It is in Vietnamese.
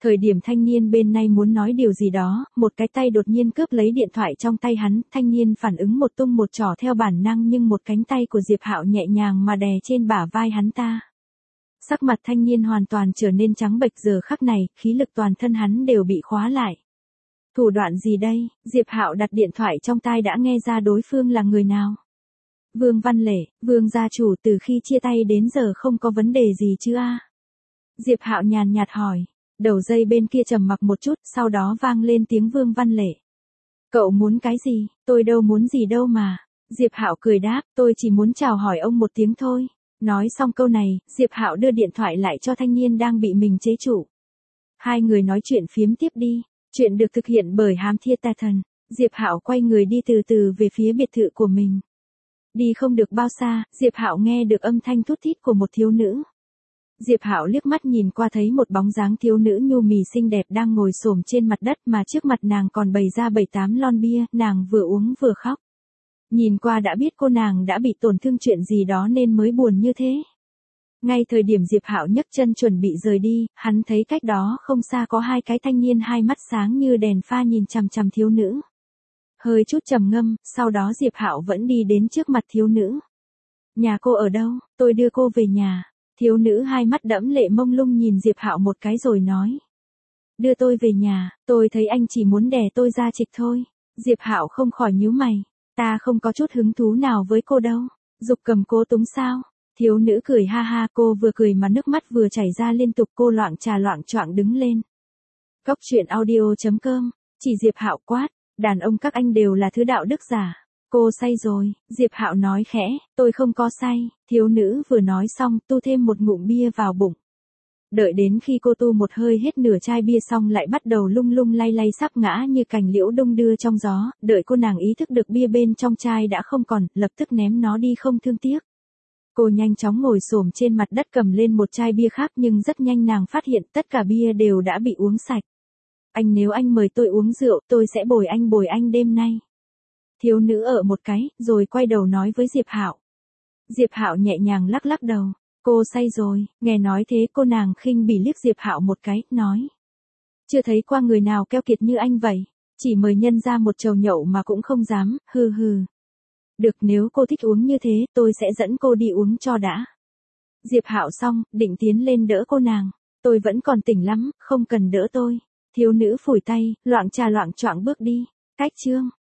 Thời điểm thanh niên bên này muốn nói điều gì đó, một cái tay đột nhiên cướp lấy điện thoại trong tay hắn, thanh niên phản ứng một tung một trỏ theo bản năng nhưng một cánh tay của Diệp Hạo nhẹ nhàng mà đè trên bả vai hắn ta. Sắc mặt thanh niên hoàn toàn trở nên trắng bệch giờ khắc này, khí lực toàn thân hắn đều bị khóa lại. Thủ đoạn gì đây? Diệp Hạo đặt điện thoại trong tai đã nghe ra đối phương là người nào. Vương Văn Lệ, Vương gia chủ từ khi chia tay đến giờ không có vấn đề gì chứ a? Diệp Hạo nhàn nhạt hỏi. Đầu dây bên kia trầm mặc một chút, sau đó vang lên tiếng Vương Văn Lệ. Cậu muốn cái gì? Tôi đâu muốn gì đâu mà. Diệp Hạo cười đáp, tôi chỉ muốn chào hỏi ông một tiếng thôi. Nói xong câu này, Diệp Hạo đưa điện thoại lại cho thanh niên đang bị mình chế trụ. Hai người nói chuyện phiếm tiếp đi. Chuyện được thực hiện bởi Hám Thiên Tà Thần. Diệp Hạo quay người đi từ từ về phía biệt thự của mình. Đi không được bao xa, Diệp Hạo nghe được âm thanh thút thít của một thiếu nữ. Diệp Hạo liếc mắt nhìn qua thấy một bóng dáng thiếu nữ nhu mì xinh đẹp đang ngồi xổm trên mặt đất mà trước mặt nàng còn bày ra 7-8 lon bia, nàng vừa uống vừa khóc. Nhìn qua đã biết cô nàng đã bị tổn thương chuyện gì đó nên mới buồn như thế. Ngay thời điểm Diệp Hạo nhấc chân chuẩn bị rời đi, hắn thấy cách đó không xa có hai cái thanh niên hai mắt sáng như đèn pha nhìn chằm chằm thiếu nữ. Hơi chút trầm ngâm, sau đó Diệp Hạo vẫn đi đến trước mặt thiếu nữ. Nhà cô ở đâu? Tôi đưa cô về nhà. Thiếu nữ hai mắt đẫm lệ mông lung nhìn Diệp Hạo một cái rồi nói. Đưa tôi về nhà, tôi thấy anh chỉ muốn đè tôi ra trịch thôi. Diệp Hạo không khỏi nhíu mày. Ta không có chút hứng thú nào với cô đâu. Dục cầm cô túng sao? Thiếu nữ cười ha ha, cô vừa cười mà nước mắt vừa chảy ra liên tục, cô loạng trà loạng choạng đứng lên. Góc truyện audio.com, chỉ Diệp Hạo quát, đàn ông các anh đều là thứ đạo đức giả. Cô say rồi, Diệp Hạo nói khẽ, tôi không có say. Thiếu nữ vừa nói xong tu thêm một ngụm bia vào bụng. Đợi đến khi cô tu một hơi hết nửa chai bia xong lại bắt đầu lung lung lay lay sắp ngã như cành liễu đung đưa trong gió, đợi cô nàng ý thức được bia bên trong chai đã không còn, lập tức ném nó đi không thương tiếc. Cô nhanh chóng ngồi xổm trên mặt đất cầm lên một chai bia khác nhưng rất nhanh nàng phát hiện tất cả bia đều đã bị uống sạch. Anh nếu anh mời tôi uống rượu tôi sẽ bồi anh đêm nay. Thiếu nữ ở một cái, rồi quay đầu nói với Diệp Hạo. Diệp Hạo nhẹ nhàng lắc lắc đầu. Cô say rồi, nghe nói thế cô nàng khinh bỉ liếc Diệp Hạo một cái, nói. Chưa thấy qua người nào keo kiệt như anh vậy, chỉ mời nhân ra một chầu nhậu mà cũng không dám, hừ hừ. Được, nếu cô thích uống như thế, tôi sẽ dẫn cô đi uống cho đã. Diệp Hạo xong, định tiến lên đỡ cô nàng. Tôi vẫn còn tỉnh lắm, không cần đỡ tôi. Thiếu nữ phủi tay, loạng trà loạng choạng bước đi. Cách chương